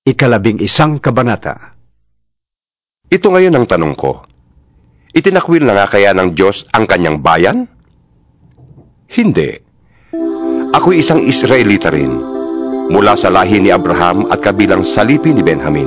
11 kabanata. Ito ngayon ang tanong ko. Itinakwil na nga kaya ng Diyos ang kanyang bayan? Hindi. Ako'y isang Israelita rin, mula sa lahi ni Abraham at kabilang salipi ni Benjamin.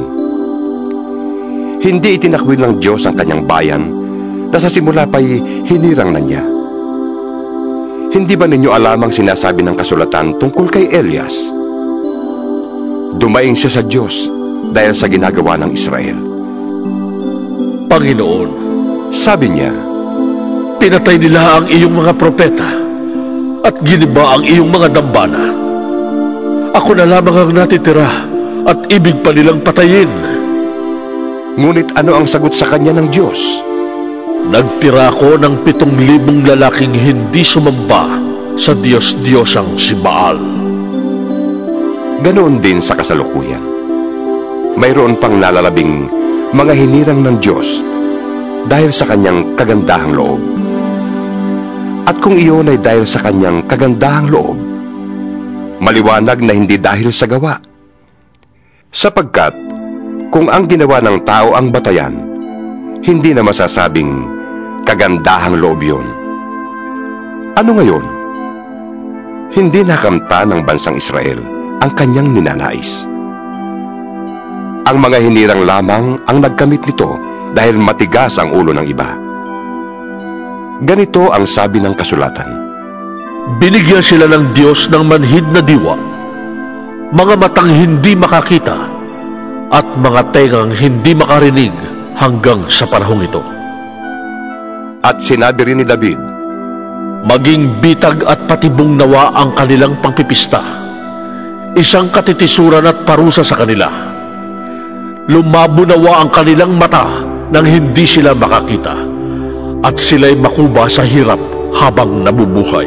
Hindi itinakwil ng Diyos ang kanyang bayan na sa simula pa'y hinirang na niya. Hindi ba ninyo alam ang sinasabi ng kasulatan tungkol kay Elias? Dumaing siya sa Diyos dahil sa ginagawa ng Israel. Panginoon, sabi niya, pinatay nila ang iyong mga propeta at giniba ang iyong mga dambana. Ako na lamang ang natitira at ibig pa nilang patayin. Ngunit ano ang sagot sa kanya ng Diyos? Nagtira ko ng 7,000 lalaking hindi sumamba sa Diyos-Diyosang si Baal. Ganoon din sa kasalukuyan. Mayroon pang nalalabing mga hinirang ng Diyos dahil sa kanyang kagandahang loob. At kung iyon ay dahil sa kanyang kagandahang loob, maliwanag na hindi dahil sa gawa. Sapagkat kung ang ginawa ng tao ang batayan, hindi na masasabing kagandahang loob yun. Ano ngayon? Hindi nakamta ng bansang Israel ang kanyang ninanais. Ang mga hinirang lamang ang nagkamit nito dahil matigas ang ulo ng iba. Ganito ang sabi ng kasulatan. Binigyan sila ng Diyos ng manhid na diwa, mga matang hindi makakita, at mga tengang hindi makarinig hanggang sa panahong ito. At sinabi rin ni David, maging bitag at patibong nawa ang kanilang pagpipista, isang katitisuran at parusa sa kanila. Lumabo nawa ang kanilang mata nang hindi sila makakita, at sila'y makuba sa hirap habang nabubuhay.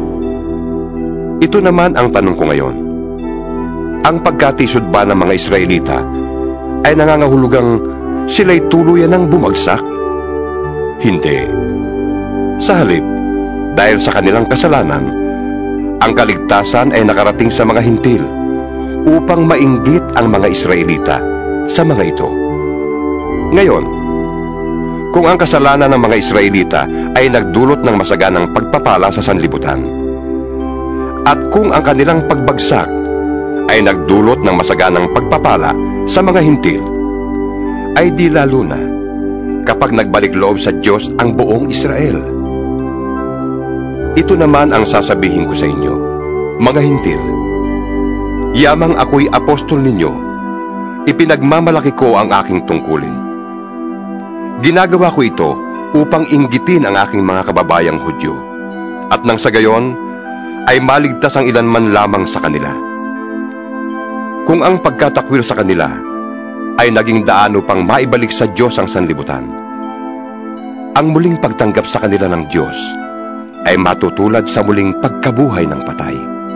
Ito naman ang tanong ko ngayon. Ang pagkatisod ba ng mga Israelita ay nangangahulugang sila'y tuluyan ng bumagsak? Hindi. Sa halip, dahil sa kanilang kasalanan, ang kaligtasan ay nakarating sa mga hintil upang mainggit ang mga Israelita sa mga ito. Ngayon, kung ang kasalanan ng mga Israelita ay nagdulot ng masaganang pagpapala sa sanlibutan, at kung ang kanilang pagbagsak ay nagdulot ng masaganang pagpapala sa mga hintil, ay di lalo na kapag nagbalik loob sa Diyos ang buong Israel. Ito naman ang sasabihin ko sa inyo, mga hintil. Yamang ako'y apostol ninyo, ipinagmamalaki ko ang aking tungkulin. Ginagawa ko ito upang inggitin ang aking mga kababayang Hudyo, at nang sa gayon ay maligtas ang ilan man lamang sa kanila. Kung ang pagkatakwil sa kanila ay naging daan upang maibalik sa Diyos ang sanlibutan, ang muling pagtanggap sa kanila ng Diyos ay matutulad sa muling pagkabuhay ng patay.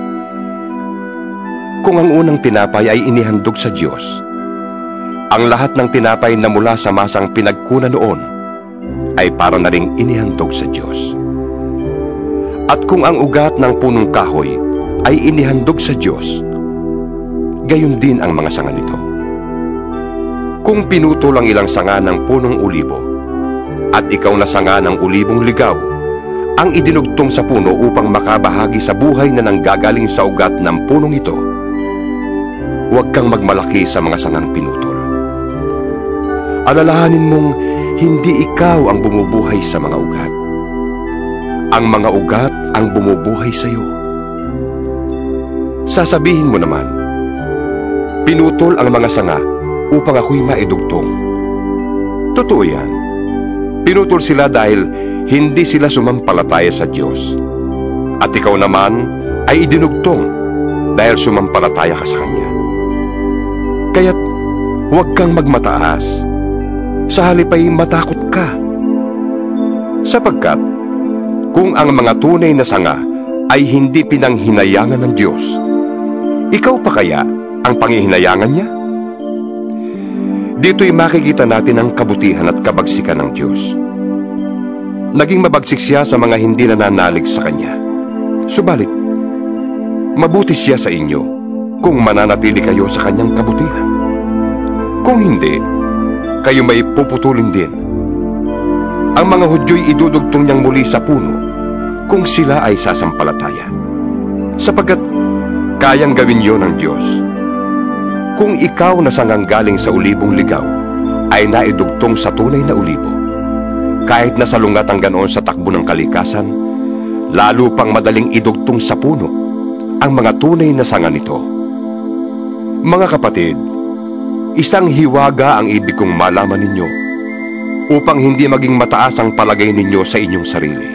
Kung ang unang tinapay ay inihandog sa Diyos, ang lahat ng tinapay na mula sa masang pinagkunan noon ay para na ring inihandog sa Diyos. At kung ang ugat ng punong kahoy ay inihandog sa Diyos, gayon din ang mga sanga nito. Kung pinutol ang ilang sanga ng punong ulibo, at ikaw na sanga ng ulibong ligaw, ang idinugtong sa puno upang makabahagi sa buhay na nanggagaling sa ugat ng punong ito, huwag kang magmalaki sa mga sangang pinutol. Alalahanin mong hindi ikaw ang bumubuhay sa mga ugat. Ang mga ugat ang bumubuhay sa iyo. Sasabihin mo naman, pinutol ang mga sanga upang ako'y maidugtong. Totoo yan. Pinutol sila dahil hindi sila sumampalataya sa Diyos. At ikaw naman ay idinugtong dahil sumampalataya ka sa Kanya. Kaya't huwag kang magmataas. Sa halip ay matakot ka. Sapagkat kung ang mga tunay na sanga ay hindi pinanghinayangan ng Diyos, ikaw pa kaya ang panghihinayangan niya? Dito'y makikita natin ang kabutihan at kabagsikan ng Diyos. Naging mabagsik siya sa mga hindi nananalig sa Kanya. Subalit, mabuti siya sa inyo kung mananatili kayo sa kanyang kabutihan. Kung hindi, kayo may puputulin din. Ang mga Hudyo'y idudugtong niyang muli sa puno kung sila ay sasampalataya, sapagkat kayang gawin yon ng Diyos. Kung ikaw na sanggagaling sa ulibong ligaw ay naidugtong sa tunay na ulibo, kahit na salungat ang ganoon sa takbo ng kalikasan, lalo pang madaling idugtong sa puno ang mga tunay na sanga nito. Mga kapatid, isang hiwaga ang ibig kong malaman ninyo upang hindi maging mataas ang palagay ninyo sa inyong sarili.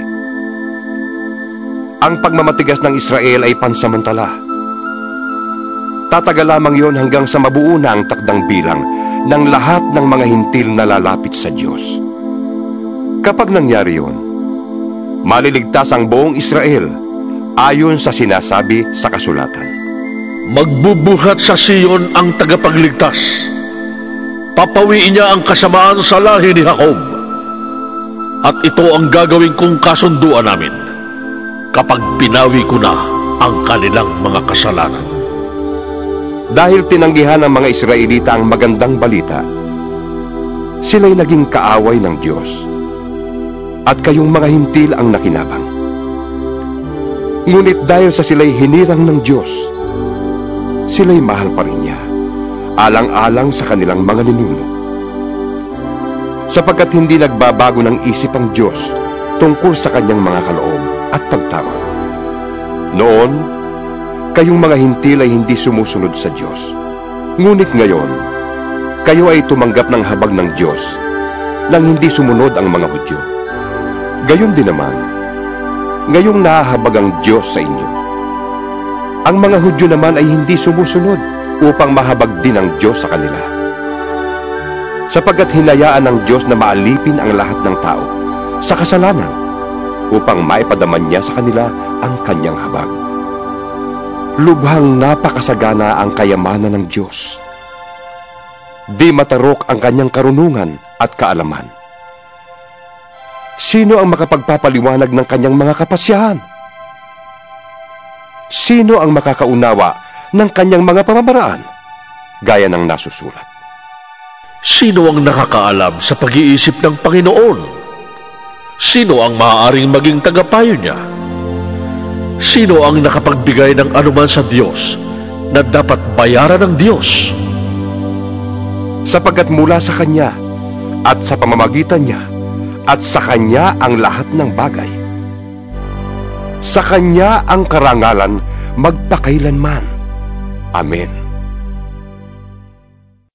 Ang pagmamatigas ng Israel ay pansamantala. Tatagal lamang yon hanggang sa mabuo na ang takdang bilang ng lahat ng mga hintil na lalapit sa Diyos. Kapag nangyari yon, maliligtas ang buong Israel ayon sa sinasabi sa kasulatan. Magbubuhat sa Sion ang tagapagligtas. Papawiin niya ang kasamaan sa lahi ni Jacob. At ito ang gagawin kong kasunduan namin kapag pinawi ko na ang kanilang mga kasalanan. Dahil tinanggihan ng mga Israelita ang magandang balita, sila'y naging kaaway ng Diyos, at kayong mga hintil ang nakinabang. Ngunit dahil sa sila'y hinirang ng Diyos, sila'y mahal pa rin niya, alang-alang sa kanilang mga ninuno. Sapagkat hindi nagbabago ng isip ang Diyos tungkol sa kanyang mga kaloob at pagtawag. Noon, kayong mga hintil ay hindi sumusunod sa Diyos. Ngunit ngayon, kayo ay tumanggap ng habag ng Diyos nang hindi sumunod ang mga Hudyo. Gayon din naman, ngayong nahahabag ang Diyos sa inyo. Ang mga Hudyo naman ay hindi sumusunod upang mahabag din ang Diyos sa kanila. Sapagkat hinayaan ng Diyos na maalipin ang lahat ng tao sa kasalanan upang maipadaman niya sa kanila ang kanyang habag. Lubhang napakasagana ang kayamanan ng Diyos. Di matarok ang kanyang karunungan at kaalaman. Sino ang makapagpapaliwanag ng kanyang mga kapasyahan? Sino ang makakaunawa ng kanyang mga pamamaraan? Gaya ng nasusulat. Sino ang nakakaalam sa pag-iisip ng Panginoon? Sino ang maaaring maging tagapayo niya? Sino ang nakapagbigay ng anuman sa Diyos na dapat bayaran ng Diyos? Sapagkat mula sa Kanya at sa pamamagitan niya at sa Kanya ang lahat ng bagay. Sa Kanya ang karangalan magpakailanman. Amen.